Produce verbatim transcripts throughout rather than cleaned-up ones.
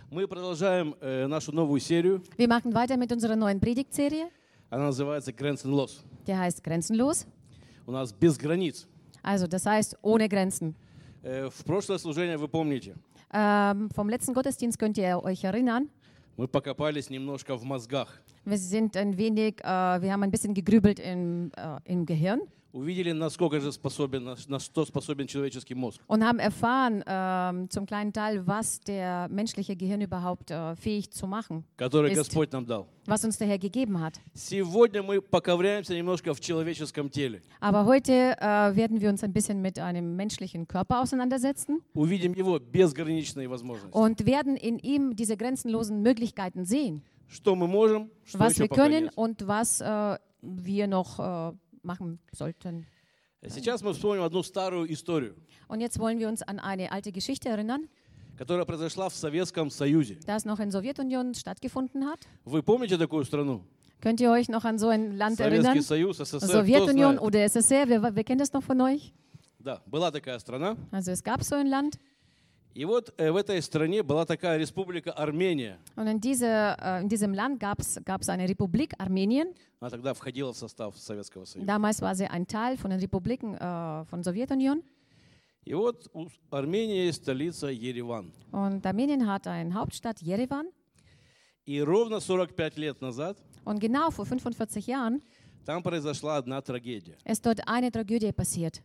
Мы продолжаем э, нашу новую серию. Wir machen weiter mit unserer neuen Predigtserie. Она называется «Grenzenlos». Der heißt Grenzenlos. У нас без границ. Also das heißt ohne Grenzen. Э, в прошлое служение, вы помните, Ähm, vom letzten Gottesdienst könnt ihr euch erinnern. мы покопались немножко в мозгах. Wir sind ein wenig, äh, wir haben ein bisschen gegrübelt im, äh, im Gehirn Увидели, насколько же способен, на, на что способен человеческий мозг. und haben erfahren ähm, zum kleinen Teil, was der menschliche Gehirn überhaupt äh, fähig zu machen Который ist, Господь нам дал. was uns der Herr gegeben hat. Сегодня мы поковыряемся немножко в человеческом теле. Aber heute äh, werden wir uns ein bisschen mit einem menschlichen Körper auseinandersetzen Увидим его безграничные возможности. und werden in ihm diese grenzenlosen Möglichkeiten sehen, Что мы можем, что was еще wir пока können нет. und was äh, wir noch äh, machen sollten. Сейчас мы вспомним одну старую историю, Und jetzt wollen wir uns an eine alte Geschichte erinnern, которая произошла в Советском Союзе. das noch in der Sowjetunion stattgefunden hat. Вы помните такую страну? Könnt ihr euch noch an so ein Land Советский erinnern? Союз, СССР, кто Sowjetunion знает? oder S S R, wer, wer kennt das noch von euch? Да, была такая страна. Also es gab so ein Land. И вот э, в этой стране была такая республика Армения. Und in, diese, äh, in diesem Land gab es eine Republik, Armenien. Она тогда входила в состав Советского Союза. Damals war sie ein Teil von den Republiken äh, von Sowjetunion. И вот у Армении есть столица Ереван. Und Armenien hat eine Hauptstadt, Jerewan. И ровно сорок пять лет назад Und genau vor fünfundvierzig Jahren там произошла одна трагедия. ist dort eine Tragödie passiert.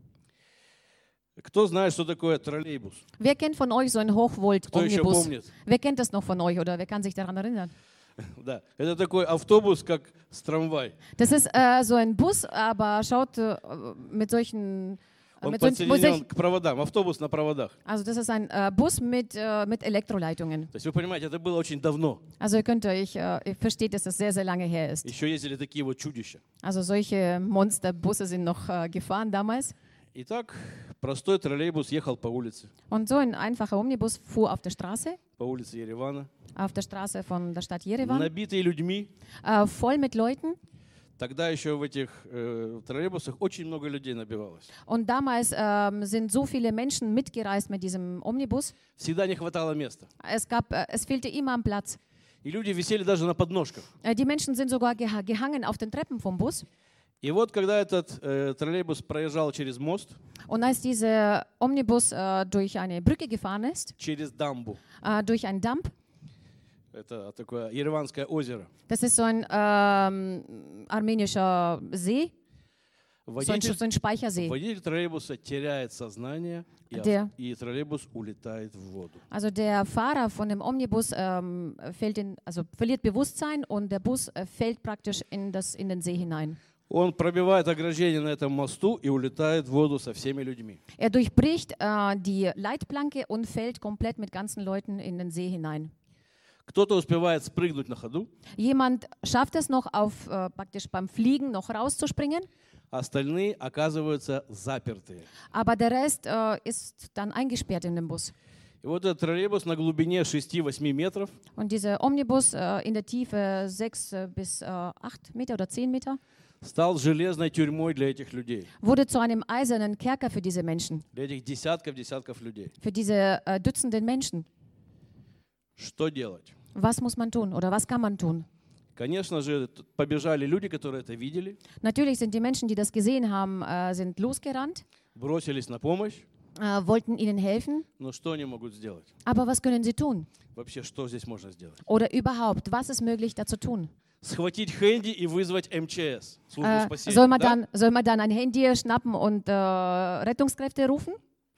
Кто знает, что такое троллейбус? Wer kennt von euch so einen Кто еще Hochvolt-Omnibus? помнит? Wer kennt das noch von euch oder wer kann sich daran erinnern? Да, это такой автобус, как с трамвай. Das ist äh, so ein Bus, aber schaut äh, mit solchen... Äh, Он mit solchen mit подсоединен solchen к проводам, автобус на проводах. also das ist ein äh, Bus mit, äh, mit Elektroleitungen. То есть вы понимаете, это было очень давно. Also ihr könnt euch, äh, ihr versteht, dass das sehr, sehr lange her ist. Еще ездили такие вот чудища. Also solche Monsterbusse sind noch äh, gefahren damals. Итак, простой троллейбус ехал по улице, Und so ein einfacher Omnibus fuhr auf der Straße, по улице Еревана, auf der Straße von der Stadt Jerewan, набитый людьми. äh, voll mit Leuten. Тогда еще в этих э, троллейбусах очень много людей набивалось. Und damals ähm, sind so viele Menschen mitgereist mit diesem Omnibus. Всегда не хватало места. Es, gab, äh, es fehlte immer am Platz. И люди висели даже на подножках. Äh, die Menschen sind sogar geha gehangen auf den Treppen vom Bus. И вот когда этот э, троллейбус проезжал через мост, Und als dieser Omnibus äh, durch eine Brücke gefahren ist, через дамбу, äh, durch einen Damm, это такое Ереванское озеро, das ist so ein ähm, armenischer See, so ein, водитель, so ein Speichersee. водитель троллейбуса теряет сознание, и, ав- Der- и троллейбус улетает в воду. Also der Fahrer von dem Omnibus ähm, fällt in, also verliert Bewusstsein und der Bus äh, fällt praktisch in, das, in den See hinein. Он пробивает ограждение на этом мосту и улетает в воду со всеми людьми. Er durchbricht äh, die Leitplanke und fällt komplett mit ganzen Leuten in den See hinein. Кто-то успевает спрыгнуть на ходу, Jemand schafft es noch, auf, äh, praktisch beim Fliegen noch rauszuspringen, а остальные оказываются запертые. aber der Rest äh, ist dann eingesperrt in dem Bus. И вот этот троллейбус на глубине шести-восьми метров Und dieser Omnibus äh, in der Tiefe sechs äh, bis acht Meter oder zehn Meter стал железной тюрьмой для этих людей, wurde zu einem eisernen Kerker für diese Menschen, для этих десятков-десятков людей. für diese äh, Dutzenden Menschen. Что делать? Was muss man tun oder was kann man tun? Конечно же, т- побежали люди, которые это видели, Natürlich sind die Menschen, die das gesehen haben, äh, sind losgerannt, бросились на помощь, äh, wollten ihnen helfen. но что они могут сделать? Aber was können sie tun? Вообще, что здесь можно сделать? Oder überhaupt, was ist möglich dazu tun? Схватить Хэнди и вызвать эм че эс, службу Äh, спасения. soll, man да? dann, soll man dann ein Handy schnappen und äh, Rettungskräfte rufen?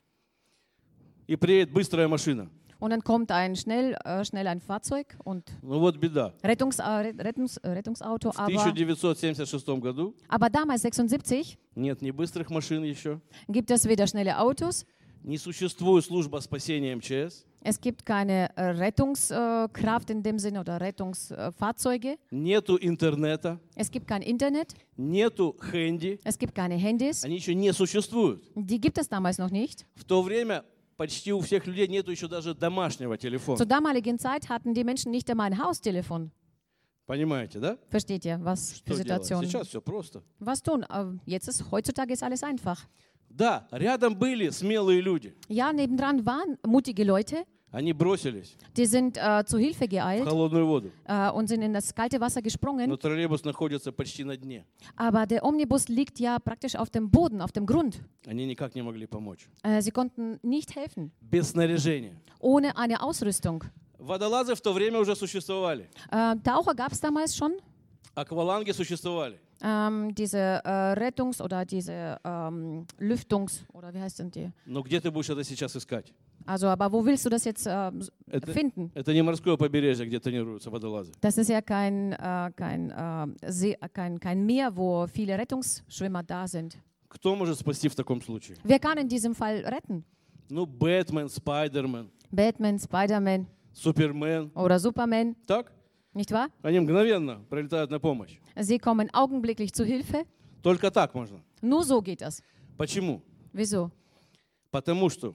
И приедет быстрая машина. Und dann kommt ein schnell, äh, schnell ein Fahrzeug und Ну вот беда. Rettungs, äh, Rettungs, äh, Rettungsauto. В Aber, тысяча девятьсот семьдесят шестом году aber damals, sechsundsiebzig, нет ни быстрых машин еще, gibt es weder schnelle Autos, не существует служба спасения эм че эс, es gibt keine äh, Rettungskraft in dem Sinne oder Rettungsfahrzeuge, нету интернета, es gibt kein Internet, нету Хэнди, es gibt keine Handys, они еще не существуют. die gibt es damals noch nicht. В то время почти у всех людей нету еще даже домашнего телефона. Zur damaligen Zeit hatten die Menschen nicht einmal ein Haustelefon. Понимаете, да? Versteht ihr, was Что für делать? Situation? Сейчас все просто. Was tun? Äh, Jetzt ist, heutzutage ist alles einfach. Да, рядом были смелые люди. Ja, nebendran waren mutige Leute, Они бросились Die sind äh, zu Hilfe в geeilt холодную воду, äh, und sind in das kalte Wasser gesprungen. но троллейбус находится почти на дне. Aber der Omnibus liegt ja praktisch auf dem Boden, auf dem Grund. Они никак не могли помочь. Äh, sie konnten nicht helfen, Без снаряжения. ohne eine Ausrüstung. Водолазы в то время уже существовали. Äh, Taucher gab es damals schon. Акваланги существовали. Ähm, diese äh, Rettungs- oder diese ähm, Lüftungs- oder wie heißt denn die? Но где ты будешь это сейчас искать? Also, aber wo willst du das jetzt äh, Это, finden? это не морское побережье, где тренируются водолазы. Das ist ja kein, äh, kein, äh, See, kein, kein Meer, wo viele Rettungsschwimmer da sind. Кто может спасти в таком случае? Wer kann in diesem Fall retten? Ну, Бэтмен, Спайдермен, Batman, Spider-Man Супермен. oder Superman, Так? nicht wahr? Они мгновенно прилетают на помощь. Sie kommen augenblicklich zu Hilfe. Только так можно. Nur so geht das. Почему? Wieso? Потому что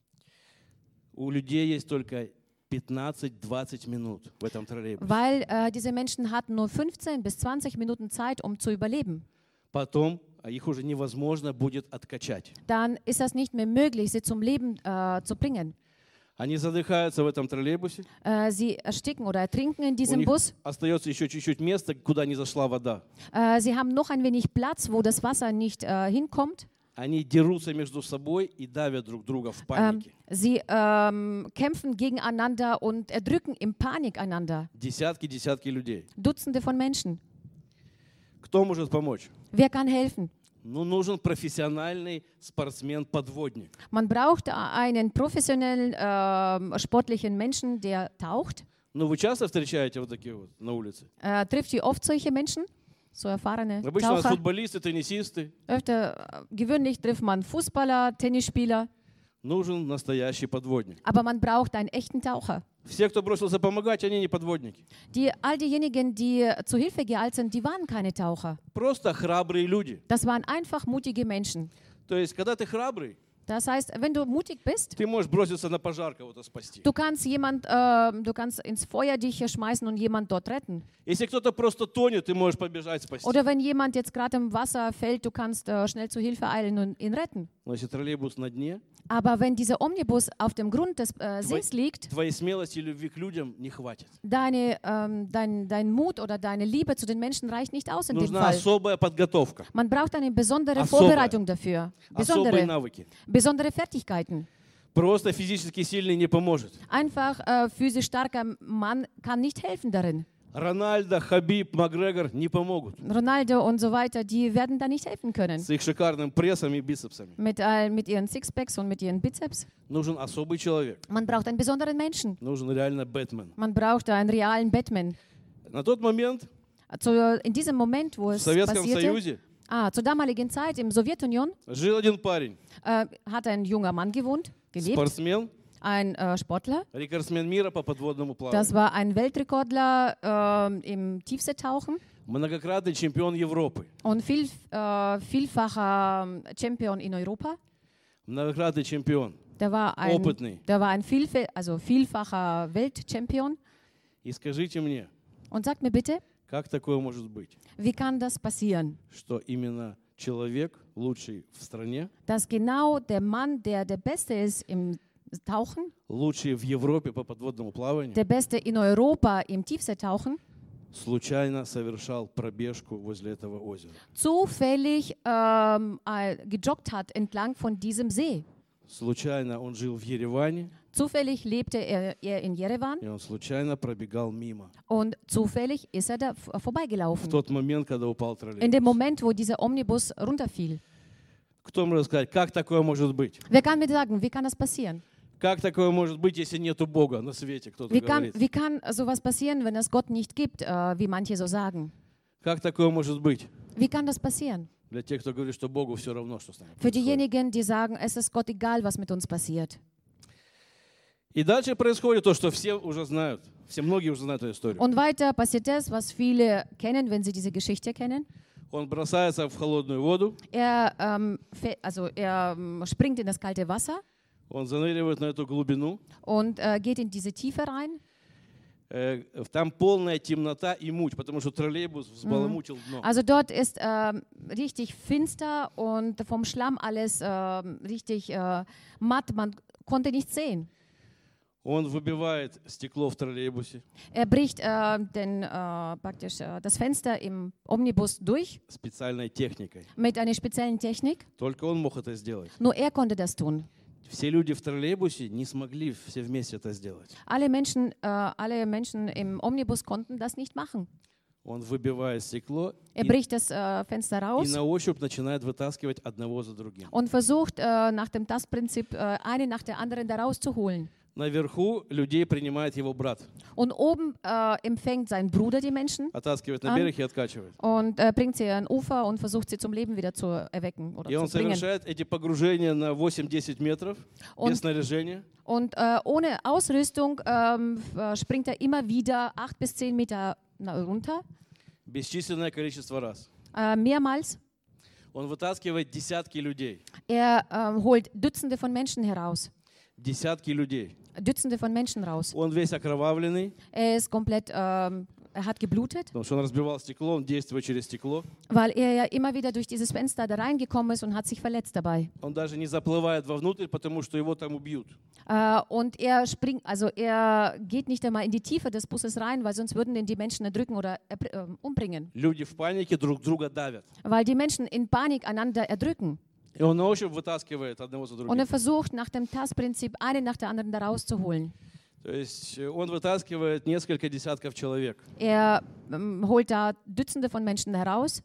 у людей есть только пятнадцать-двадцать минут в этом троллейбусе. Weil äh, diese Menschen hatten nur fünfzehn bis zwanzig Minuten Zeit, um zu überleben. Потом а их уже невозможно будет откачать. Dann ist das nicht mehr möglich, sie zum Leben äh, zu bringen. Они задыхаются в этом троллейбусе. Äh, sie ersticken oder ertrinken in У diesem них Bus. остается еще чуть-чуть места, куда не зашла вода. Äh, sie haben noch ein wenig Platz, wo das Wasser nicht äh, hinkommt. Они дерутся между собой и давят друг друга в Ähm, панике. sie ähm, kämpfen gegeneinander und erdrücken in Panik einander. Десятки, десятки людей. Dutzende von Menschen. Кто может помочь? Wer kann helfen? Ну, нужен профессиональный спортсмен-подводник. Man braucht einen professionellen, ähm, sportlichen Menschen, der taucht. Ну, вы часто встречаете вот такие вот на улице? Äh, trifft ihr oft solche Menschen? So erfahrene Обычно у нас Taucher? футболисты, теннисисты. Öfter, äh, gewöhnlich trifft man Fußballer, Tennisspieler. Нужен настоящий подводник. Aber man braucht einen echten Taucher. Все, кто бросился помогать, они не подводники. Die, all diejenigen, die zu Hilfe geeilt sind, die waren keine Taucher. Просто храбрые люди. Das waren einfach mutige Menschen. То есть, когда ты храбрый, Das heißt, wenn du mutig bist, ты можешь броситься на пожар, кого-то спасти. du kannst jemand, äh, du kannst ins Feuer dich schmeißen und jemand dort retten. Если кто-то просто тонет, ты можешь побежать спасти. Oder wenn jemand jetzt gerade im Wasser fällt, du kannst äh, schnell zu Hilfe eilen und ihn retten. Но если троллейбус на дне, Aber wenn dieser Omnibus auf dem Grund des äh, Sees liegt, твоей смелости и любви к людям не хватит. deine, ähm, dein, dein Mut oder deine Liebe zu den Menschen reicht nicht aus in dem Нужна Fall. особая подготовка, Man braucht eine besondere Особая. Vorbereitung dafür, особые besondere, навыки. besondere Fertigkeiten. Просто физически сильный не поможет. Einfach äh, physisch starker Mann kann nicht helfen darin. Рональдо, Хабиб, Макгрегор не помогут Ronaldo und so weiter, die werden da nicht helfen können. с их шикарным прессом и бицепсами. Mit, äh, mit ihren Sixpacks und mit ihren Bizeps. Нужен особый человек. Man braucht einen besonderen Menschen. Нужен реально Бэтмен. Man braucht einen realen Batman. На тот момент Zu, in diesem Moment, wo в es Советском passierte, Союзе ah, zur damaligen Zeit in der Sowjetunion, жил один парень, äh, hat ein junger Mann gewohnt, gelebt, спортсмен, ein äh, Sportler. рекордсмен мира по подводному Das плаванию. war ein Weltrekordler ähm, im Tiefseetauchen Многократный чемпион Европы. und viel, äh, vielfacher ähm, Champion in Europa. Многократный чемпион. Der war ein, Опытный. der war ein Vielfe also vielfacher Weltchampion. И скажите мне, Und sagt mir bitte, как такое может быть, wie kann das passieren, что именно человек лучший в стране, dass genau der Mann, der der Beste ist im Tauchen, лучший в Европе по подводному плаванию, der Beste in Europa im Tiefseetauchen, случайно совершал пробежку возле этого озера. zufällig ähm, äh, gejoggt hat entlang von diesem See. Случайно он жил в Ереване, Zufällig lebte er, er in Jerewan и он случайно пробегал мимо. und zufällig ist er da v- В vorbeigelaufen. тот момент, когда упал In dem троллейбус. Moment, wo dieser Omnibus runterfiel. Кто может сказать, как такое может быть? Wer kann mir sagen, wie kann das passieren? Как такое может быть, если нету Бога на свете, кто-то Wie kann, говорит? wie kann sowas passieren, wenn es Gott nicht gibt, äh, wie manche so sagen? Как такое может быть? Wie kann das passieren? Для тех, кто говорит, что Богу все равно, что с нами Für происходит. diejenigen, die sagen, es ist Gott egal, was mit uns passiert. И дальше происходит то, что все уже знают. Все, многие уже знают эту историю. Und weiter passiert das, was viele kennen, wenn sie diese Geschichte kennen. Он бросается в холодную воду, Er, ähm, fä- also er ähm, springt in das kalte Wasser он заныривает на эту глубину. und äh, geht in diese Tiefe rein. Э, Там полная темнота и муть, потому что троллейбус взбаламутил дно. Also dort ist ähm, richtig finster und vom Schlamm alles ähm, richtig äh, matt. Man konnte nichts sehen. Он выбивает стекло в троллейбусе Er bricht äh, den, äh, praktisch äh, das Fenster im Omnibus durch специальной техникой. mit einer speziellen Technik. Только он мог это сделать. Nur er konnte das tun. Все люди в троллейбусе не смогли все вместе это сделать. Alle Menschen, äh, alle Menschen im Omnibus konnten das nicht machen. Он выбивает стекло Er и, bricht das äh, Fenster и raus на ощупь начинает вытаскивать одного за другим. und versucht äh, nach dem Das-Prinzip äh, eine nach der anderen da rauszuholen. Наверху людей принимает его брат. Und oben äh, empfängt sein Bruder die Menschen Оттаскивает на An- берег и откачивает. und äh, bringt sie an Ufer und versucht sie zum Leben wieder zu erwecken oder И он zu bringen. совершает эти погружения на восемь-десять метров Und- без снаряжения. Und äh, ohne Ausrüstung ähm, f- äh, springt er immer wieder acht bis zehn Meter na, runter, Бесчисленное количество раз. äh, mehrmals. Он вытаскивает десятки людей. Er ähm, holt Dutzende von Menschen heraus, Десятки людей. Dutzende von Menschen raus. Он весь окровавленный, Er ist komplett, ähm, er hat geblutet, потому что он разбивал стекло, он действует через стекло. weil er ja immer wieder durch dieses Fenster da reingekommen ist und hat sich verletzt dabei. Он даже не заплывает вовнутрь, потому что его там убьют. Äh, und er springt, also er geht nicht einmal in die Tiefe des Busses rein, weil sonst würden ihn die Menschen erdrücken oder erbr- äh, umbringen. Люди в панике друг друга давят. Weil die Menschen in Panik einander erdrücken. И он на ощупь вытаскивает одного за Und другим. er versucht nach dem Tas-Prinzip eine nach der anderen da rauszuholen. То есть э, он вытаскивает несколько десятков человек. Er ähm, holt da Dutzende von Menschen heraus,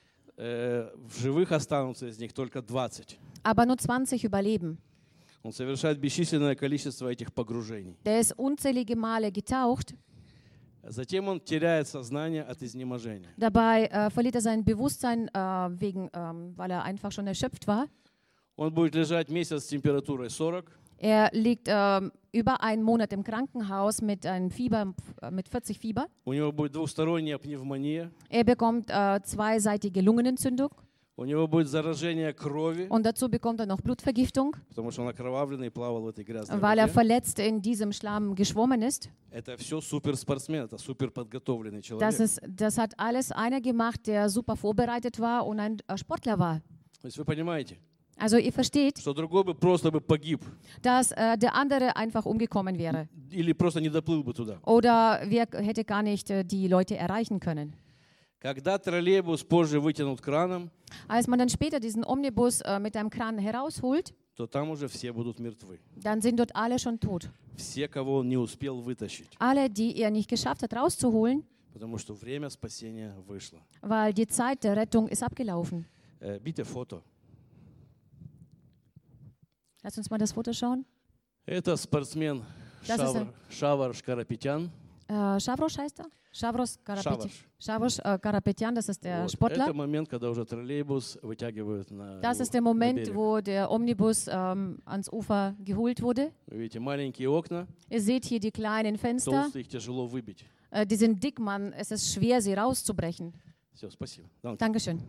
Э, В живых останутся из них только двадцать. aber nur zwanzig überleben. Он совершает бесчисленное количество этих погружений. Der ist unzählige Male getaucht. Затем он теряет сознание от изнеможения. Dabei äh, verliert er sein Bewusstsein, äh, wegen, ähm, weil er einfach schon erschöpft war. Он будет лежать месяц с температурой сорок. Er liegt ähm, über einen Monat im Krankenhaus mit einem Fieber, äh, mit vierzig Fieber. У него будет двусторонняя пневмония. Er bekommt äh, zweiseitige Lungenentzündung У него будет заражение крови, und dazu bekommt er noch Blutvergiftung, потому что он окровавленный и плавал в этой грязной weil er воде. verletzt in diesem Schlamm geschwommen ist. Это все суперспортсмен, это суперподготовленный человек. Das, ist, das hat alles einer gemacht, der super vorbereitet war und ein äh, Sportler war. То есть вы понимаете, Also ihr versteht, что другой бы просто бы погиб dass äh, der andere einfach umgekommen wäre. или просто не доплыл бы туда. Oder wer hätte gar nicht äh, die Leute erreichen können. Когда троллейбус позже вытянут краном, Als man dann später diesen Omnibus äh, mit einem Kran herausholt, то там уже все будут мертвы. dann sind dort alle schon tot. Все, кого он не успел вытащить. Alle, die er nicht geschafft hat rauszuholen, Потому что время спасения вышло. weil die Zeit der Rettung ist abgelaufen. Э, Bitte фото. Lass uns mal das Foto schauen. Это спортсмен Das ist Шавр, Шавар Шкарапетян. Äh, Shavros heißt er? Shavros Karapetyan. Шаваш. Shavros äh, Karapetyan, das ist der Вот. Sportler. Это момент, когда уже троллейбус вытягивают на, Das его- ist der на Moment, берег. wo der Omnibus ähm, ans Ufer geholt wurde. Вы видите, маленькие окна, Ihr seht hier die kleinen Fenster. толстые, их тяжело выбить. Äh, die sind dick, Mann. Es ist schwer, sie rauszubrechen. Все, спасибо. Данке. Dankeschön.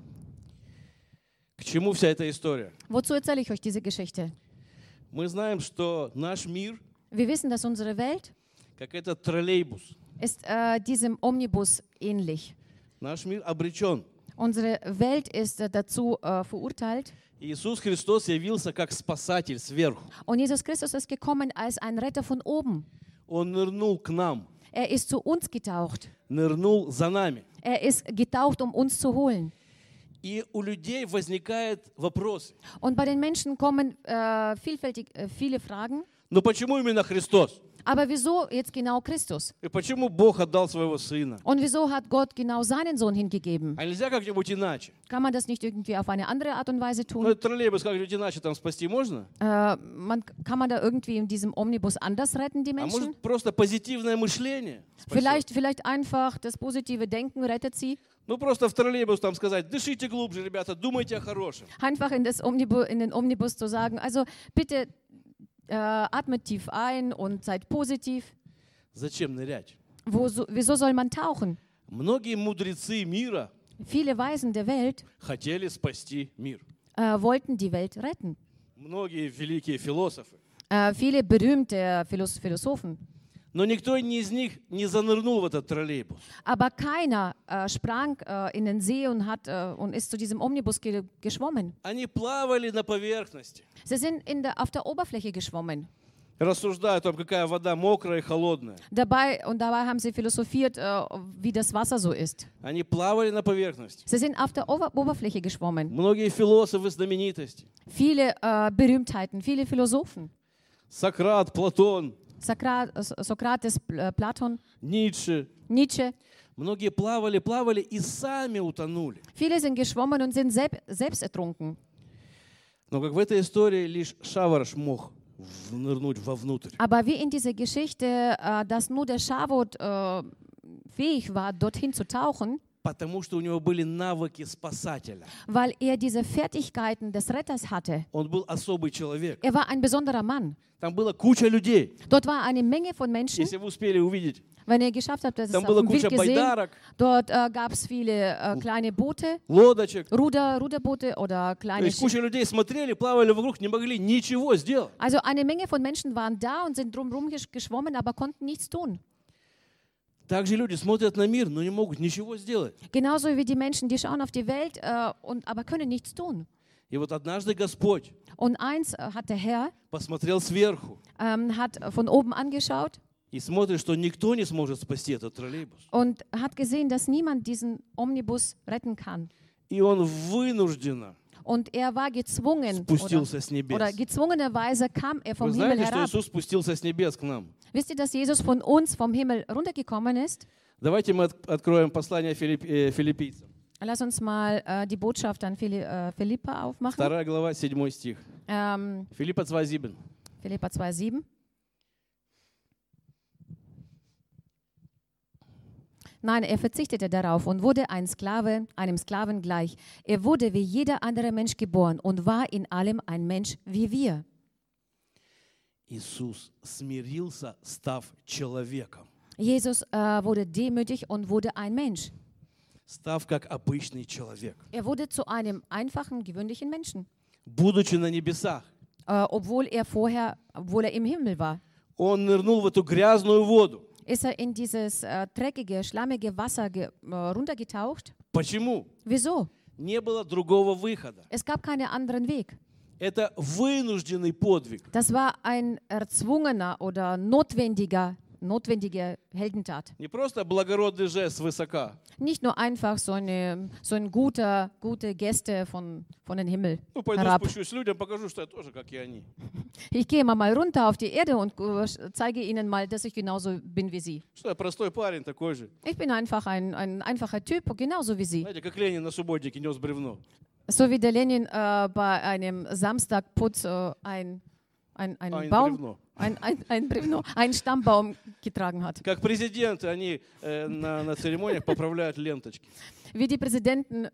К чему вся эта история? Wozu erzähle ich euch diese Geschichte? Мы знаем, что наш мир, Wir wissen, dass unsere Welt как этот троллейбус, ist äh, diesem Omnibus ähnlich. наш мир обречен. Unsere Welt ist äh, dazu äh, verurteilt. Иисус Христос явился как спасатель сверху. Und Jesus Christus ist gekommen als ein Retter von oben. Он нырнул к нам, Er ist zu uns getaucht. нырнул за нами. Er ist getaucht, um uns zu holen. И у людей возникают вопросы. Und bei den Menschen kommen äh, vielfältig äh, viele Fragen. Но почему именно Христос? Aber wieso jetzt genau Christus? И почему Бог отдал своего Сына? Und wieso hat Gott genau seinen Sohn hingegeben? А нельзя как-нибудь иначе? Kann man das nicht irgendwie auf eine andere Art und Weise Ну, tun? этот троллейбус как-нибудь иначе там спасти можно? Äh, man, kann man da irgendwie in diesem Omnibus anders retten, die А Menschen? может просто позитивное мышление спасет? Vielleicht, vielleicht einfach das positive Denken rettet sie. Ну просто в троллейбус там сказать, дышите глубже, ребята, думайте о хорошем. Einfach in, das Omnibu in den Omnibus zu sagen, also bitte äh, atmet tief ein und seid positiv. Зачем нырять? Wo, so, wieso soll man tauchen? Многие мудрецы мира Viele Weisen der Welt хотели спасти мир. äh, wollten die Welt retten. Многие великие философы. Äh, viele berühmte Philos Philosophen. Но никто из них не занырнул в этот троллейбус. Aber keiner äh, sprang äh, in den See und, hat, äh, und ist zu diesem Omnibus ge geschwommen. Они плавали на поверхности. Sie sind in der, auf der Oberfläche geschwommen. рассуждая о том, какая вода мокрая и холодная. Dabei, und dabei haben sie philosophiert, äh, wie das Wasser so ist. Они плавали на поверхности. Sie sind auf der Ober Oberfläche geschwommen. Многие философы, знаменитости. Viele äh, Berühmtheiten, viele Philosophen. Сократ, Платон, Sokrat, Sokrates, äh, Platon, Ницше. Nietzsche. Многие плавали, плавали и сами утонули. Viele sind geschwommen und sind selb selbst ertrunken. Но как в этой истории лишь Шавараш мог нырнуть вовнутрь. Aber wie in dieser Geschichte, äh, dass nur der Schavot äh, fähig war, dorthin zu tauchen, Потому что у него были навыки спасателя. weil er diese Fertigkeiten des Retters hatte. Он был особый человек. Er war ein besonderer Mann. Там была куча людей. Dort war eine Menge von Menschen. Если вы успели увидеть, Wenn ihr geschafft habt, das ist там auf была dem Bild куча gesehen. байдарок, Dort äh, gab es viele äh, kleine Boote, лодочек. Ruder, Ruderboote oder То kleine есть куча Schiffe. людей смотрели, плавали вокруг, не могли ничего сделать. Also eine Menge von Menschen waren da und sind drumherum gesch- geschwommen, aber konnten nichts tun. Также люди смотрят на мир, но не могут ничего сделать. Genauso wie die Menschen, die schauen auf die Welt, äh, und, aber können nichts tun. И вот однажды Господь Und eins äh, hat der Herr, посмотрел сверху ähm, hat von oben angeschaut и смотрит, что никто не сможет спасти этот троллейбус. und hat gesehen, dass niemand diesen Omnibus retten kann. И он вынужденно Und er war gezwungen, oder, спустился с oder небес. gezwungenerweise kam er Вы vom Himmel знаете, что herab. Иисус спустился с небес к нам? Wisst ihr, dass Jesus von uns vom Himmel runtergekommen ist? Давайте мы от- откроем послание Филипп- э, филиппийцам. Lass uns mal äh, die Botschaft an Phili äh, Philippa aufmachen. Вторая глава, седьмой стих. Ähm, Филиппа два sieben. Philippa zwei sieben. Nein, er verzichtete darauf und wurde ein Sklave, einem Sklaven gleich. Er wurde wie jeder andere Mensch geboren und war in allem ein Mensch wie wir. Иисус смирился, став человеком. Jesus äh, wurde demütig und wurde ein Mensch. Став как обычный человек. Er wurde zu einem einfachen, gewöhnlichen Menschen, Будучи на небесах, äh, obwohl er vorher, obwohl er im Himmel war. он нырнул в эту грязную воду. Ist er in dieses äh, dreckige, schlammige Wasser ge äh, runtergetaucht. Почему? Wieso? Не было другого выхода. Es gab keinen anderen Weg. Это вынужденный подвиг. Das war ein erzwungener oder notwendiger, notwendige Heldentat. Не просто благородный жест свысока. Nicht nur einfach so eine, so ein guter, gute Geste von, von den Himmel Ну, пойду herab. спущусь людям, покажу, что я тоже, как и они. Ich gehe mal, mal runter auf die Erde und äh, zeige ihnen mal, dass ich genauso bin wie sie. Что я простой парень такой же. Ich bin einfach ein, ein einfacher Typ, genauso wie sie. Знаете, как Ленин на субботнике нес бревно. So wie der Lenin äh, bei einem Samstagputz äh, ein, ein, ein Ein Baum, бревно. ein, ein, ein, Brevno, einen Stammbaum getragen hat. Как президенты, они э, на, на церемониях поправляют ленточки. Wie die Präsidenten,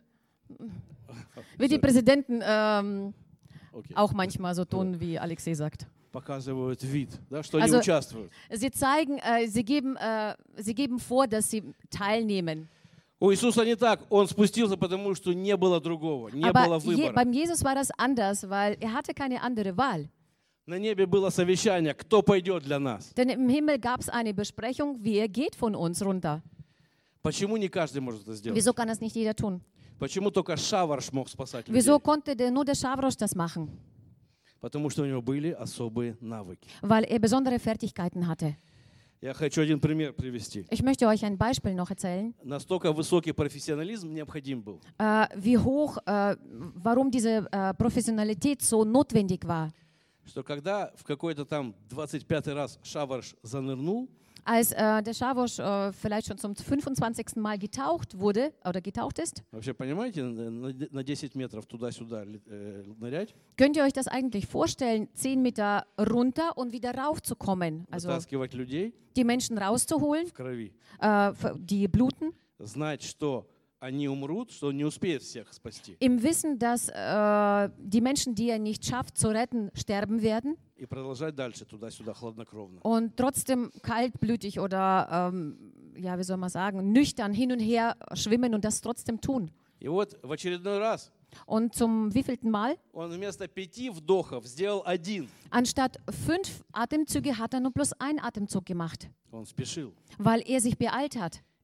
wie die Präsidenten ähm, Окей. auch manchmal so tun, wie Alexei sagt. Показывают вид, да, что Also- они участвуют. Sie zeigen, äh, sie, geben, äh, sie geben vor, dass sie teilnehmen. У Иисуса не так. Он спустился, потому что не было другого, не было Aber je, выбора. beim Jesus war das anders, weil er hatte keine andere Wahl. На небе было совещание, кто пойдет для нас. Denn im Himmel gab es eine Besprechung, wer geht von uns runter. Почему не каждый может это сделать? Wieso kann das nicht jeder tun? Почему только Шаварш мог спасать людей? Wieso konnte der, nur der Schavrosch das machen? Потому что у него были особые навыки. Weil er besondere Fertigkeiten hatte. Я хочу один пример привести. Ich möchte euch ein Beispiel noch erzählen, Настолько высокий профессионализм необходим был, äh, wie hoch, äh, warum diese äh, Professionalität so notwendig war. что когда в какой-то там двадцать пятый раз Шаварш занырнул, Als äh, der Schavrosch äh, vielleicht schon zum fünfundzwanzigsten Mal getaucht wurde oder getaucht ist, вообще понимаете, на на десять метров туда-сюда э, нырять, könnt ihr euch das eigentlich vorstellen, zehn Meter runter und wieder raufzukommen? Also вытаскивать людей die Menschen rauszuholen, в крови, äh, die bluten, знать, что они умрут, что он не успеет всех спасти, im Wissen, dass äh, die Menschen, die er nicht schafft zu retten, sterben werden и продолжать дальше туда-сюда хладнокровно. und trotzdem kaltblütig oder, ähm, ja, wie soll man sagen, nüchtern hin und her schwimmen und das trotzdem tun. И вот в очередной раз Und zum wievielten Mal? он вместо пяти вдохов сделал один. Anstatt fünf Atemzüge hat er nur bloß einen Atemzug gemacht, Он спешил. weil er sich beeilt hat.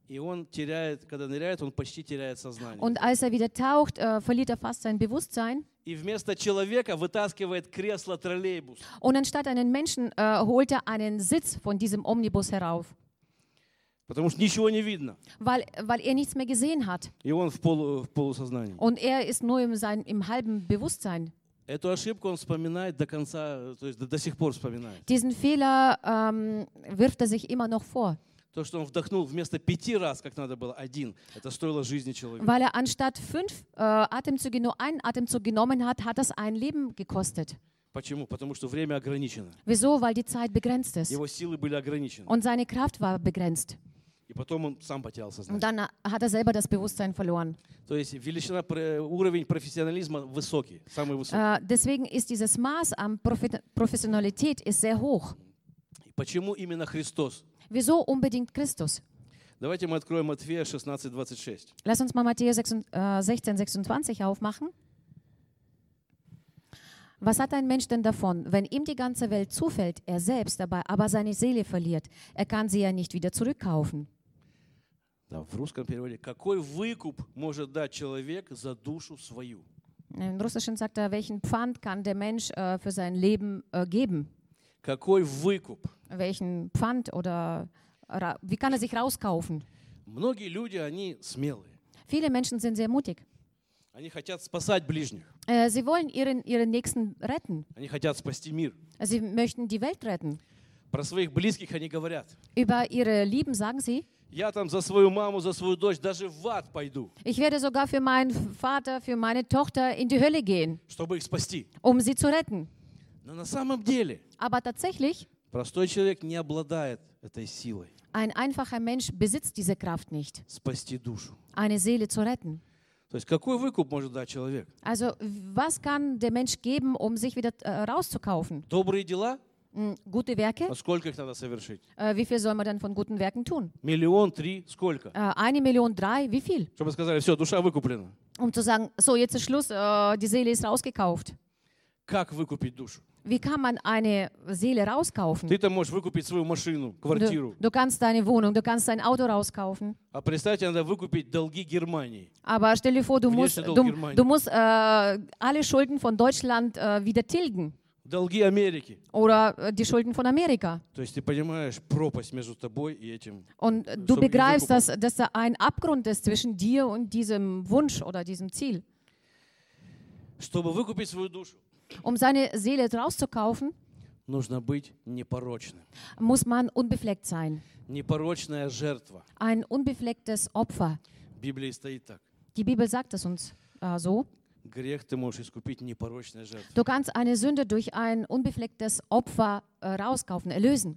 И он теряет, когда ныряет, он почти теряет сознание. Und als er wieder taucht, äh, verliert er fast sein Bewusstsein. И вместо человека вытаскивает кресло троллейбус. Und anstatt einen Menschen äh, holt er einen Sitz von diesem Omnibus herauf, Потому что ничего не видно. weil, weil er nichts mehr gesehen hat. И он в, полу, в полусознании. Und er ist nur im, sein, im halben Bewusstsein. Эту ошибку он вспоминает до конца, то есть до, до сих пор вспоминает. Diesen Fehler ähm, wirft er sich immer noch vor, То, что он вдохнул вместо пяти раз, как надо было, один, это стоило жизни человека. weil er anstatt fünf äh, Atemzüge nur einen Atemzug genommen hat, hat das ein Leben gekostet. Почему? Потому что время ограничено. Wieso? Weil die Zeit begrenzt ist Его силы были ограничены. und seine Kraft war begrenzt. И потом он сам потерял сознание. Und dann hat er selber das Bewusstsein verloren. То есть величина, про- уровень профессионализма высокий, самый высокий. Äh, deswegen ist dieses Maß an Profi- Professionalität ist sehr hoch. И почему именно Христос? Wieso unbedingt Christus? Давайте мы откроем Матфея шестнадцать двадцать шесть. Lass uns mal Matthäus sechzehn, sechsundzwanzig aufmachen. Was hat ein Mensch denn davon, wenn ihm die ganze Welt zufällt, er selbst dabei aber seine Seele verliert? Er kann sie ja nicht wieder zurückkaufen. Да, в русском переводе. Какой выкуп может дать человек за душу свою? Im Russischen sagt er, welchen Pfand kann der Mensch äh, für sein Leben äh, geben? Какой выкуп? Welchen Pfand oder ra- wie kann er sich rauskaufen? Многие люди, они смелые. Viele Menschen sind sehr mutig. Они хотят спасать ближних. Äh, sie wollen ihren, ihren Nächsten retten. Они хотят спасти мир. Sie möchten die Welt retten. Про своих близких они говорят. Über ihre Lieben sagen sie, Я там за свою маму, за свою дочь даже в ад пойду, ich werde sogar für meinen Vater, für meine Tochter in die Hölle gehen, чтобы их спасти. um sie zu retten. Но на самом деле Aber tatsächlich, простой человек не обладает этой силой ein einfacher Mensch besitzt diese Kraft nicht, спасти душу. eine Seele zu retten. То есть какой выкуп может дать человек? Also was kann der Mensch geben, um sich wieder äh, rauszukaufen? Добрые дела? Hm, gute Werke? А сколько их надо совершить? Äh, wie viel soll man dann von guten Werken tun? Миллион, три, сколько? Äh, eine Million, drei, wie viel? Чтобы сказали, все, душа выкуплена. Um zu sagen, so jetzt ist Schluss, äh, die Seele ist rausgekauft. Как выкупить душу? Wie kann man eine Seele rauskaufen? Ты-то можешь выкупить свою машину, Du, квартиру. du kannst deine Wohnung, du kannst dein Auto rauskaufen. А представьте, надо выкупить долги Германии. Aber stell dir vor, du musst, Внешний долг du, Германии. du musst äh, alle Schulden von Deutschland äh, wieder tilgen. Долги Америки. Oder äh, die Schulden von Amerika. То есть ты понимаешь пропасть между тобой и этим. Und äh, du So wie begreifst, Wykupung. dass, dass da ein Abgrund ist zwischen dir und diesem Wunsch oder diesem Ziel. Чтобы выкупить свою душу, Um seine Seele rauszukaufen, нужно быть непорочным. muss man unbefleckt sein. Непорочная жертва. Ein unbeflecktes Opfer. В Библии стоит так. Die Bibel sagt es uns äh, so. Грех ты можешь искупить непорочной жертвой. Du kannst eine Sünde durch ein unbeflecktes Opfer äh, rauskaufen, erlösen.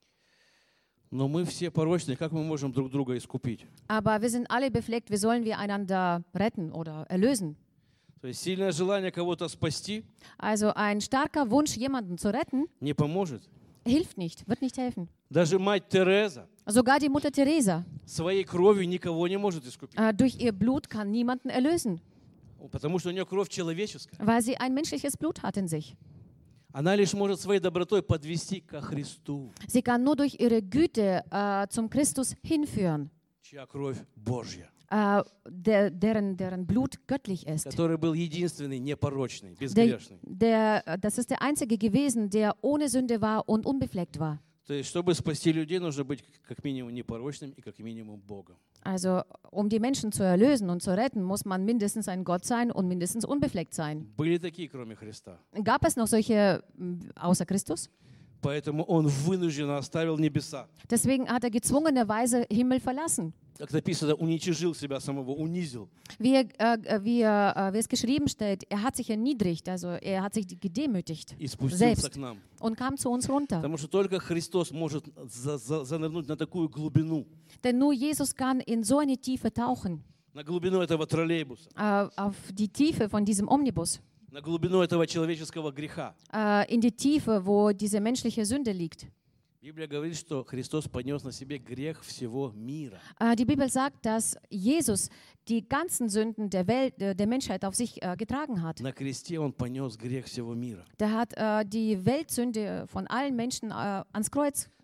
Но мы все порочные, как мы можем друг друга искупить? Aber wir sind alle befleckt, wie sollen wir einander retten oder erlösen? То есть сильное желание кого-то спасти Also ein starker Wunsch, jemanden zu retten, не поможет. hilft nicht, wird nicht helfen. Даже мать Тереза Sogar die Mutter Teresa, своей кровью никого не может искупить. äh, durch ihr Blut kann niemanden erlösen, Потому что у нее кровь человеческая. weil sie ein menschliches Blut hat in sich. Она лишь может своей добротой подвести ко Христу, Sie kann nur durch ihre Güte äh, zum Christus hinführen, чья кровь Божья, äh, der, deren, deren Blut göttlich ist. который был единственный, непорочный, Der, безгрешный. der, das ist der einzige gewesen, der ohne Sünde war und unbefleckt war. То есть, чтобы спасти людей, нужно быть как минимум непорочным и как минимум Богом. Also, um die Menschen zu erlösen und zu retten, muss man mindestens ein Gott sein und mindestens unbefleckt sein. Были такие, кроме Христа. Gab es noch solche m, außer Christus? Поэтому он вынужденно оставил небеса. Deswegen hat er gezwungenerweise Himmel verlassen. Как написано, уничижил себя самого, унизил. Wie, er, äh, wie, er, äh, wie es geschrieben steht, er hat sich erniedrigt, also er hat sich gedemütigt И спустился selbst к нам. und kam zu uns runter. Потому что только Христос может за- за- занырнуть на такую глубину, Denn nur Jesus kann in so eine Tiefe tauchen, на глубину этого троллейбуса, äh, auf die Tiefe von diesem Omnibus, на глубину этого человеческого греха. äh, in die Tiefe, wo diese menschliche Sünde liegt. Библия говорит, что Христос понес на себе грех всего мира. Äh, die Bibel sagt, dass Jesus die ganzen Sünden der Welt, äh, der Menschheit auf sich äh, getragen hat. На кресте Он понес грех всего мира. Der hat äh, die Weltsünde von allen Menschen äh, ans Kreuz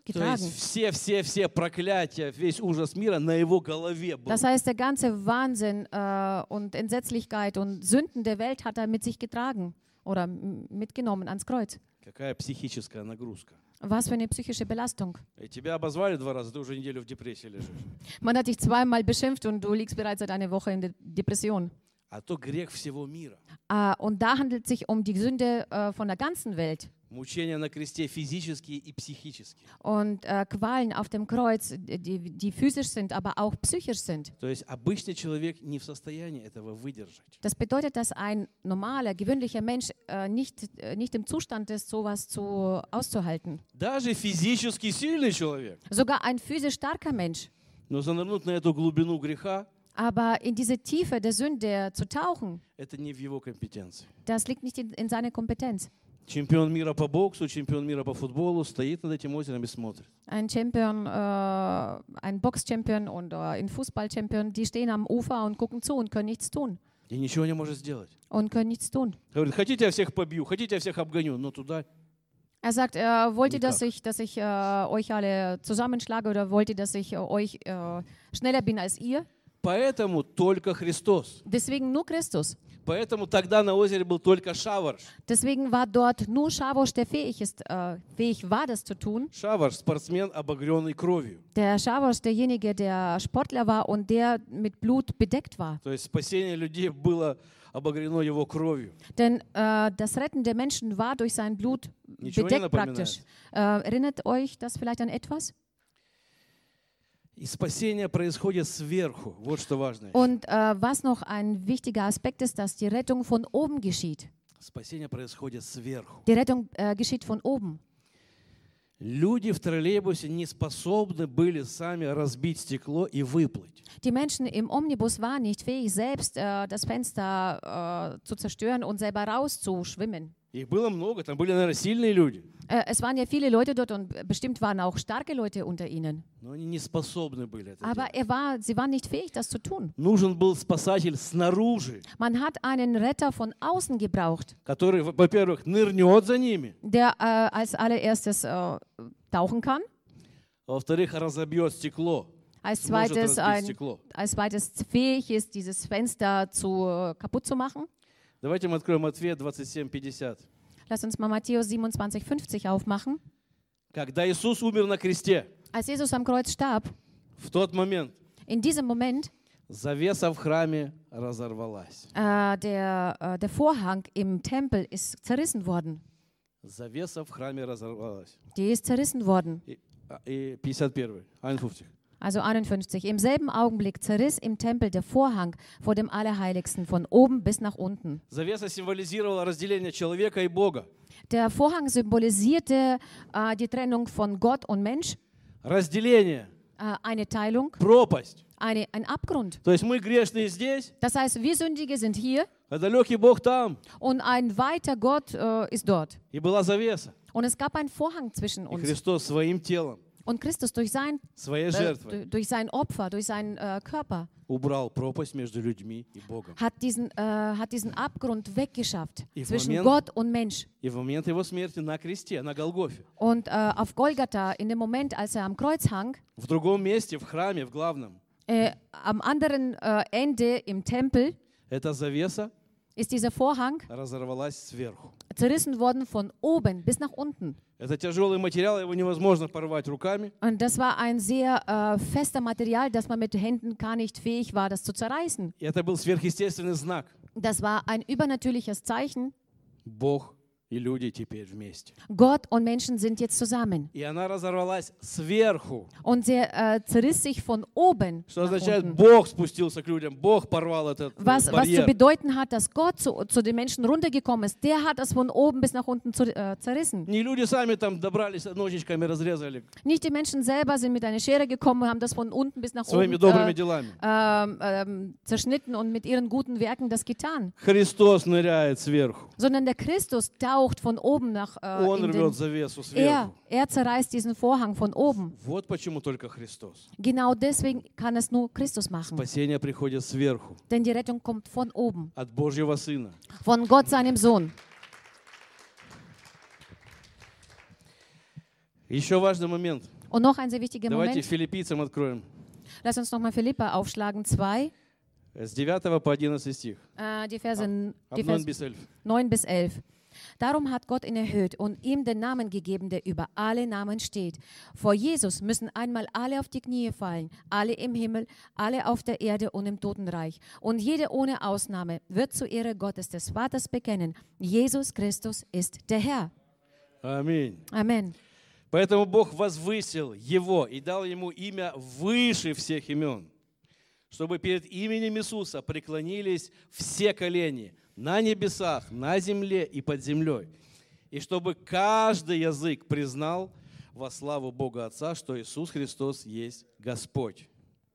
То getragen. есть все, все, все проклятия, весь ужас мира на его голове был. Das heißt, der ganze Wahnsinn äh, und Entsetzlichkeit und Sünden der Welt hat er mit sich getragen oder m- mitgenommen ans Kreuz. Какая психическая нагрузка. Was für eine psychische Belastung. И тебя обозвали два раза, ты уже неделю в депрессии лежишь. Man hat dich zweimal beschimpft und du liegst bereits seit einer Woche in der Depression. А то грех всего мира. Äh, und da handelt es sich um die Sünde äh, von der ganzen Welt. Мучения на кресте физические и психические. Und äh, Qualen auf dem Kreuz, die, die physisch sind, aber auch psychisch sind. То есть обычный человек не в состоянии этого выдержать. Das bedeutet, dass ein normaler, gewöhnlicher Mensch äh, nicht, äh, nicht im Zustand ist, sowas zu, auszuhalten. Даже физически сильный человек. Sogar ein physisch starker Mensch. Но занырнуть на эту глубину греха, Aber in diese Tiefe der Sünde zu tauchen, это не в его компетенции. das liegt nicht in, in seiner Kompetenz. Чемпион мира по боксу, чемпион мира по футболу стоит над этим озером и смотрит. Ein Champion, äh, ein Box-Champion und äh, ein Fußball-Champion, die stehen am Ufer und gucken zu und können nichts tun. И ничего не может сделать. Und können nichts tun. Говорит, хотите, я всех побью, хотите, я всех обгоню, но туда. Er sagt, äh, wollt ihr, dass Nikak. ich, dass ich äh, euch alle zusammenschlage oder wollt ihr, dass ich äh, euch äh, schneller bin als ihr? Поэтому только Христос. Deswegen nur Christus. Поэтому тогда на озере был только Шаварш. Deswegen war dort nur Schavosch, der fähig, ist, äh, fähig war, das zu tun. Шаварш, спортсмен, обогренный кровью. Der Schavosch, derjenige, der Sportler war und der mit Blut bedeckt war. То есть спасение людей было обогрено его кровью. Denn äh, das Retten der Menschen war durch sein Blut Ничего не bedeckt praktisch. напоминает. Äh, erinnert euch das vielleicht an etwas? И спасение происходит сверху. Вот что важно. Und äh, was noch ein wichtiger Aspekt ist, dass die Rettung von oben geschieht. Спасение происходит сверху. Die Rettung äh, geschieht von oben. Люди в троллейбусе не способны были сами разбить стекло и выплыть. Die Menschen im Omnibus waren nicht fähig, selbst äh, das Fenster äh, zu zerstören und selber rauszuschwimmen. Их было много, там были, наверное, сильные люди. Äh, es waren ja viele Leute dort und bestimmt waren auch starke Leute unter ihnen. Но они не способны были это Aber делать. er war, sie waren nicht fähig, das zu tun. Нужен был спасатель снаружи, Man hat einen Retter von außen gebraucht, который, во- во-первых, нырнет за ними, der äh, als allererstes äh, tauchen kann, а во-вторых, разобьет стекло. als Сможет zweites, разбить ein, стекло. als zweites fähig ist, dieses Fenster zu, äh, kaputt zu machen. Давайте мы откроем Матфея двадцать семь пятьдесят. Lass uns mal Matthäus siebenundzwanzig fünfzig aufmachen. Когда Иисус умер на кресте, Als Jesus am Kreuz starb, в тот момент in diesem Moment, завеса в храме разорвалась. äh, der, äh, der Vorhang im Tempel ist zerrissen worden. Завеса в храме разорвалась. Die ist zerrissen worden. И, а, и пятьдесят первый, einundfünfzig. Also einundfünfzig. Im selben Augenblick zerriss im Tempel der Vorhang vor dem Allerheiligsten von oben bis nach unten. Завеса символизировала разделение человека и Бога. Der Vorhang symbolisierte äh, die Trennung von Gott und Mensch, Разделение, äh, eine Teilung, пропасть. eine, ein Abgrund. То есть мы грешные здесь, Das heißt, wir Sündige sind hier а далекий Бог там. und ein weiter Gott äh, ist dort. И была завеса. Und es gab einen Vorhang zwischen И uns. Христос своим телом, Und Christus durch sein, своей äh, жертвой durch sein Opfer, durch seinen äh, Körper убрал пропасть между людьми и Богом. hat diesen, äh, hat diesen Abgrund weggeschafft И в zwischen момент- Gott und Mensch. И в момент его смерти на кресте, на Голгофе, Und äh, auf Golgatha, in dem Moment, als er am Kreuz hang, в другом месте, в храме, в главном, äh, am anderen äh, Ende im Tempel, эта завеса ist dieser Vorhang разорвалась сверху. zerrissen worden von oben bis nach unten. Это тяжелый материал, его невозможно порвать руками. Und das war ein sehr äh, fester Material, das man mit Händen gar nicht fähig war, das zu zerreißen. И это был сверхъестественный знак. Das war ein übernatürliches Zeichen. Бог и люди теперь вместе. Gott und Menschen sind jetzt zusammen. И она разорвалась сверху. Und sie äh, zerriss sich von oben Что nach означает, unten. Бог спустился к людям, Бог порвал этот э, Was, was zu барьер. bedeuten hat, dass Gott zu, zu den Menschen runtergekommen ist, der hat es von oben bis nach unten zu, äh, zerrissen. Не люди сами там добрались, ножичками разрезали Nicht die Menschen selber sind mit einer Schere gekommen und haben das von unten bis nach своими oben добрыми äh, делами. ähm, ähm, zerschnitten und mit ihren guten Werken das getan. Христос ныряет сверху. Sondern der Christus taucht von oben nach äh, Он in рвет den, завесу er, сверху. er zerreißt diesen Vorhang von oben. Вот почему только Христос. Genau deswegen kann es nur Christus machen. Спасение приходит сверху, Denn die Rettung kommt von oben, от Божьего Сына. von Gott, seinem Sohn. Еще важный момент. Und noch ein sehr wichtiger Давайте Moment. Филиппийцам откроем. Lass uns nochmal Philipper aufschlagen, zwei, С девятого по одиннадцатый стих. äh, die Verse, die Обнон Verse без эльф. neun bis elf. Darum hat Gott ihn erhöht und ihm den Namen gegeben, der über alle Namen steht. Vor Jesus müssen einmal alle auf die Knie fallen, alle im Himmel, alle auf der Erde und im Totenreich. Und jede ohne Ausnahme wird zur Ehre Gottes des Vaters bekennen, Jesus Christus ist der Herr. Аминь. Amen. Поэтому Бог возвысил его и дал ему имя выше всех имен, чтобы перед именем Иисуса преклонились все колени на небесах, на земле и под землей, и чтобы каждый язык признал во славу Бога Отца, что Иисус Христос есть Господь.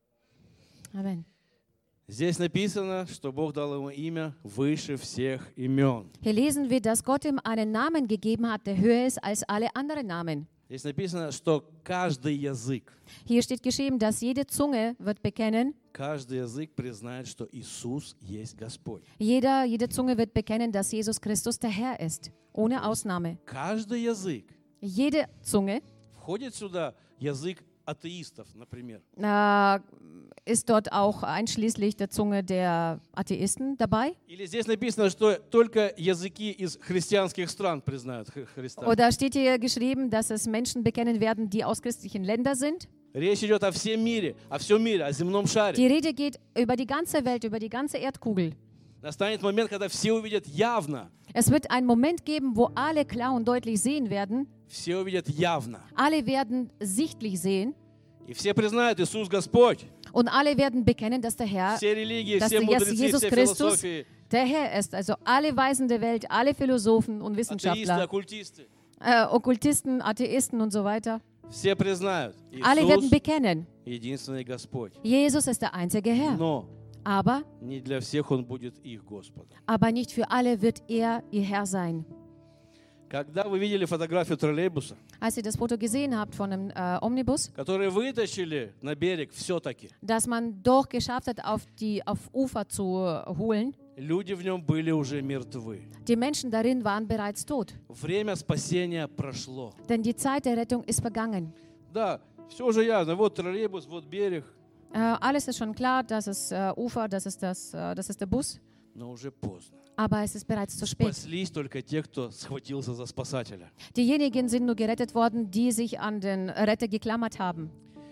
Amen. Здесь написано, что Бог дал ему имя выше всех имен. Hier lesen wir, dass Gott ihm einen Namen gegeben hat, der höher ist als alle anderen Namen. Здесь написано, что каждый язык, Hier steht geschrieben, dass jede Zunge wird bekennen, каждый язык признает, что Иисус есть Господь. jeder, jede Zunge wird bekennen, dass Jesus Christus der Herr ist, ohne Ausnahme. Каждый язык. Jede Zunge Входит сюда язык атеистов, например. äh, ist dort auch einschließlich der Zunge der Atheisten dabei. Или здесь написано, что только языки из христианских стран признают Х- Христа. Oder steht hier geschrieben, dass es Menschen bekennen werden, die aus christlichen Ländern sind. Речь идет о всем мире, о всем мире, о земном шаре. Die Rede geht über die ganze Welt, über die ganze Erdkugel. Настанет момент, когда все увидят явно. Es wird einen Moment geben, wo alle klar und deutlich sehen werden. Все увидят явно. Alle werden sichtlich sehen. И все признают, Иисус Господь. Und alle werden bekennen, dass der Herr, Все религии, dass все der мудрецы, Jesus все Christus философии, der Herr ist. Also alle Weisen der Welt, alle Philosophen und атеисты, Wissenschaftler, оккультисты. äh, Okkultisten, Atheisten und so weiter. Все признают, Alle werden Иисус bekennen, единственный Господь. Jesus ist der einzige Herr. Но Aber, не для всех Он будет их Господом. aber nicht für alle wird er ihr Herr sein. Когда вы видели фотографию троллейбуса, Als ihr das Foto gesehen habt von einem äh, Omnibus, который вытащили на берег все-таки, das man doch geschafft hat, auf die auf Ufer zu äh, holen, люди в нем были уже мертвы. die Menschen darin waren bereits tot. Время спасения прошло. Denn die Zeit der Rettung ist vergangen. Да, все уже ясно. Вот троллейбус, вот берег, Äh, alles ist schon klar, das ist äh, Ufer, das ist, das, äh, das ist der Bus. но уже поздно. Aber es ist bereits zu spät. Спаслись только те, кто схватился за спасателя. Diejenigen sind nur gerettet worden, die sich an den Retter geklammert haben.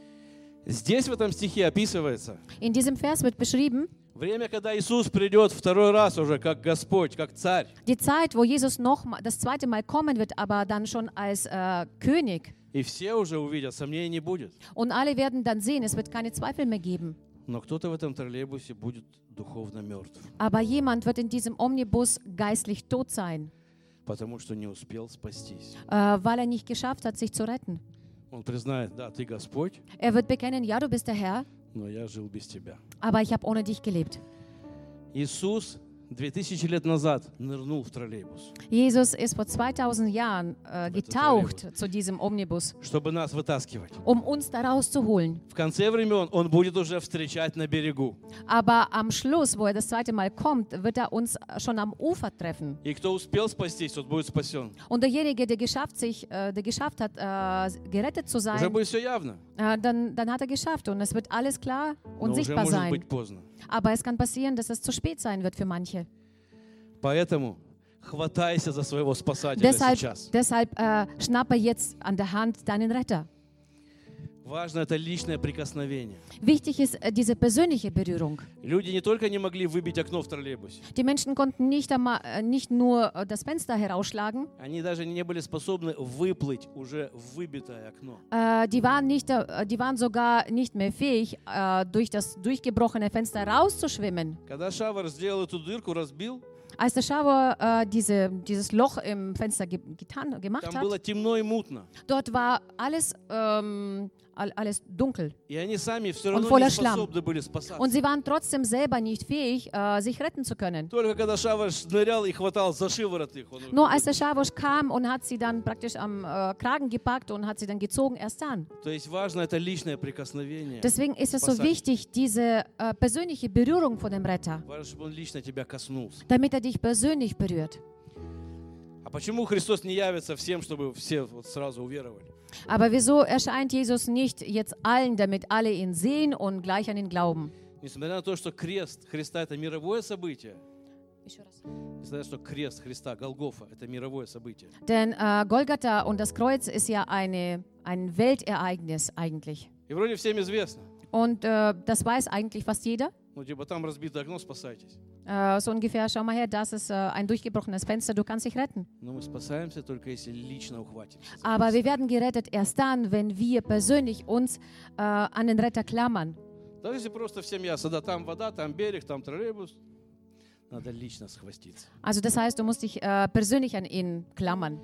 Здесь в этом стихе описывается In diesem Vers wird beschrieben, время, когда Иисус придет второй раз уже как Господь, как Царь. die Zeit, wo Jesus noch mal, das zweite Mal kommen wird, aber dann schon als äh, König. И все уже увидят, сомнений не будет. Und alle werden dann sehen, es wird keine Zweifel mehr geben. Но кто-то в этом троллейбусе будет духовно мертв, Aber jemand wird in diesem Omnibus geistlich tot sein, потому что не успел спастись. äh, weil er nicht geschafft hat, sich zu retten. Он признает, да, ты Господь, Er wird bekennen, ja, du bist der Herr, но я жил без тебя. aber ich habe ohne dich gelebt. Иисус две тысячи лет назад нырнул в троллейбус, Jesus ist vor zweitausend Jahren äh, getaucht zu diesem Omnibus, чтобы нас вытаскивать. um uns da rauszuholen. В конце времен Он будет уже встречать на берегу. Aber am Schluss, wo er das zweite Mal kommt, wird er uns schon am Ufer treffen. И кто успел спастись, тот будет спасен. Und derjenige, der geschafft, sich, äh, der geschafft hat, äh, gerettet zu Уже sein, будет все явно, äh, dann, dann hat er geschafft und es wird alles klar und но уже sichtbar может sein. быть поздно. Aber es kann passieren, dass es zu spät sein wird für manche. Поэтому хватайся за своего спасателя Deshalb, сейчас. deshalb äh, schnappe jetzt an der Hand deinen Retter. Важно это личное прикосновение. Wichtig ist äh, diese persönliche Berührung. Люди не только не могли выбить окно в троллейбусе, Die Menschen konnten nicht, einmal, äh, nicht nur äh, das Fenster herausschlagen, они даже не были способны выплыть уже в выбитое окно. äh, die, waren nicht, äh, die waren sogar nicht mehr fähig, äh, durch das durchgebrochene Fenster rauszuschwimmen. Когда Шавар сделал эту дырку, разбил, Als der Schauer äh, diese, dieses Loch im Fenster ge getan, gemacht там hat, было темно и мутно. dort war alles, ähm, all, alles dunkel. И они сами все Und равно voller не Schlamm. способны были спасаться. Und sie waren trotzdem selber nicht fähig, äh, sich retten zu können. Только когда Шавар нырял и хватал за шиворот их, он Nur als der Schawosch kam und hat sie dann praktisch am äh, Kragen gepackt und hat sie dann gezogen, erst dann. То есть важно это личное прикосновение. Deswegen ist es so Спасатель. wichtig, diese äh, persönliche Berührung von dem Retter, Важно, чтобы он лично тебя коснулся. damit er dich persönlich berührt. А почему Христос не явится всем, чтобы все вот сразу уверовали? Aber wieso erscheint Jesus nicht jetzt allen, damit alle ihn sehen und gleich an ihn glauben? Несмотря на то, что крест Христа – это мировое событие, несмотря на то, что крест Христа, Голгофа – это мировое событие. Denn äh, Golgatha und das Kreuz ist ja eine, ein Weltereignis eigentlich. И вроде всем известно. Und äh, das weiß eigentlich fast jeder. Ну, типа, там разбито окно, спасайтесь. Äh, so ungefähr, schau mal her, das ist äh, ein durchgebrochenes Fenster, du kannst dich retten. Но мы спасаемся только если лично ухватимся. Aber wir werden gerettet erst dann, wenn wir persönlich uns äh, an den Retter klammern. Даже если просто всем ясно, да, там вода, там берег, там троллейбус, надо лично схватиться. Also das heißt, du musst dich äh, persönlich an ihn klammern.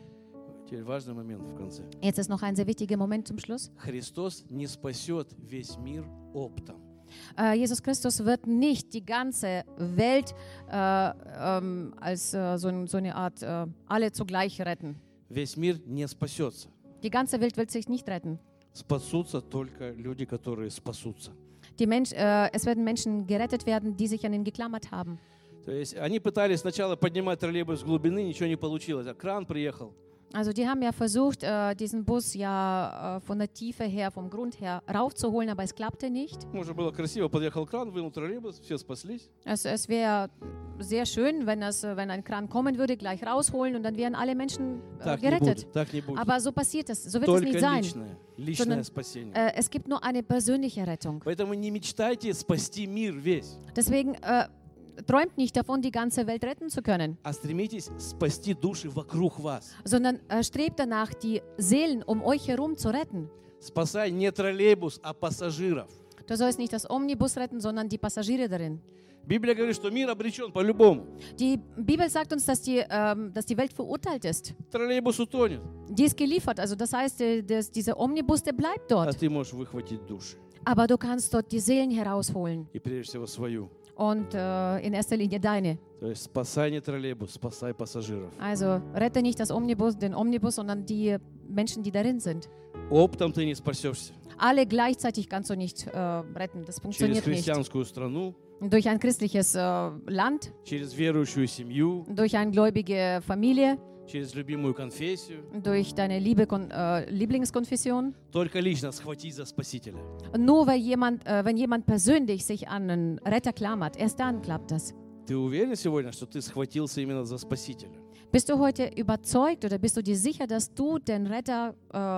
Теперь важный момент в конце. Jetzt ist noch ein sehr wichtiger Moment zum Schluss. Христос не спасет весь мир оптом. Äh, Jesus Christus wird nicht die ganze Welt äh, ähm, als äh, so, ein, so eine Art äh, alle zugleich retten. Весь мир не спасется. Die ganze Welt wird sich nicht retten. Спасутся только люди, которые спасутся. Die Mensch, äh, es werden Menschen gerettet werden, die sich an ihn geklammert haben. То есть они пытались сначала поднимать троллейбус с глубины, ничего не получилось. А кран приехал. Also die haben ja versucht, äh, diesen Bus ja äh, von der Tiefe her, vom Grund her raufzuholen, aber es klappte nicht. Может, было красиво, подъехал кран, вынул троллейбус, все спаслись. Es, es wäre sehr schön, wenn, es, wenn ein Kran kommen würde, gleich rausholen und dann wären alle Menschen äh, Так не gerettet. будет, так не будет. Aber so passiert es, so wird Только es nicht sein. личное, личное Sondern, спасение. Äh, es gibt nur eine persönliche Rettung. Поэтому не мечтайте спасти мир весь, Deswegen äh, träumt nicht davon, die ganze Welt retten zu können, а стремитесь спасти души вокруг вас. sondern äh, strebt danach, die Seelen um euch herum zu retten. Спасай не троллейбус, а пассажиров. Du sollst nicht das Omnibus retten, sondern die Passagiere darin. Библия говорит, что мир обречен по-любому. Die Bibel sagt uns, dass die, ähm, dass die Welt verurteilt ist. Троллейбус утонет, Die ist geliefert. Also das heißt, äh, dass dieser Omnibus, der bleibt а dort. ты можешь выхватить души. Aber du kannst dort die Seelen herausholen. И прежде всего свою. Und äh, in erster Linie deine. То есть спасай не троллейбус, спасай пассажиров. Also rette nicht das Omnibus, den Omnibus, sondern die Menschen, die darin sind. Оптом ты не спасешься. Alle gleichzeitig kannst du nicht äh, retten. Das Через funktioniert nicht. христианскую страну, Durch ein christliches äh, Land, через верующую семью, durch eine gläubige Familie, через любимую конфессию. durch deine Liebe, äh, Lieblingskonfession. Только лично схватись за Спасителя. Nur weil jemand, äh, wenn jemand persönlich sich an einen Retter klammert, erst dann klappt das. Ты уверен сегодня, что ты схватился именно за Спасителя? Bist du heute überzeugt oder bist du dir sicher, dass du den Retter,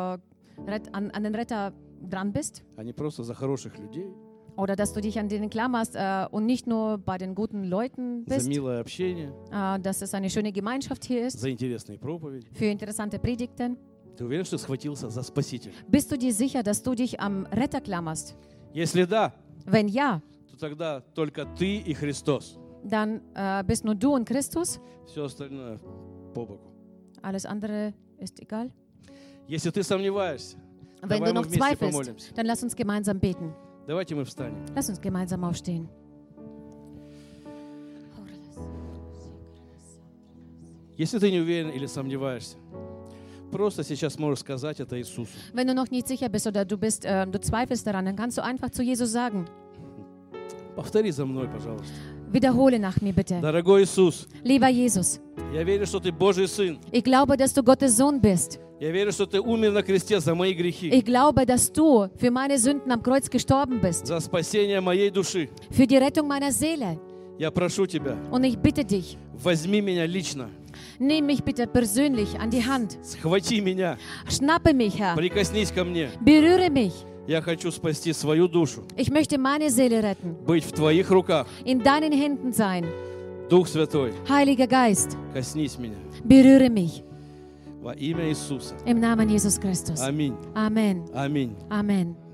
äh, Ret, an, an den Retter dran bist? А не просто за хороших людей, Oder dass du dich an denen klammerst äh, und nicht nur bei den guten Leuten за bist, милое общение, äh, dass es eine schöne Gemeinschaft hier ist, за интересные проповеди. für interessante Predigten? Ты уверен, что схватился за Спасителя? Bist du dir sicher, dass du dich am Retter klammerst? Если да, Wenn ja, то тогда только ты и Христос. dann äh, bist nur du und Christus. Все остальное по боку. Alles andere ist egal. Если ты сомневаешься, Wenn давай du мы noch вместе zweifelst, помолимся. dann lass uns gemeinsam beten. Давайте мы встанем. Lass uns gemeinsam aufstehen. Если ты не уверен или сомневаешься, просто сейчас можешь сказать это Иисусу. Wenn du noch nicht sicher bist oder du bist, äh, du zweifelst daran, dann kannst du einfach zu Jesus sagen: Повтори за мной, пожалуйста. Wiederhole nach mir bitte. Дорогой Иисус, Lieber Jesus, я верю, что ты Божий Сын. ich glaube, dass du Gottes Sohn bist. Я верю, что ты умер на кресте за мои грехи, Ich glaube, dass du für meine Sünden am Kreuz gestorben bist, за спасение моей души. für die Rettung meiner Seele. Я прошу тебя, Und ich bitte dich, возьми меня лично, nimm mich bitte persönlich an die Hand. схвати меня, Schnappe mich, Herr. прикоснись ко мне. Berühre mich. Я хочу спасти свою душу, Ich möchte meine Seele retten, быть в твоих руках. in deinen Händen sein. Дух Святой, Heiliger Geist, коснись меня. berühre mich. Во имя Иисуса. Im Namen Jesus Christus. Аминь. Amen. Аминь. Amen.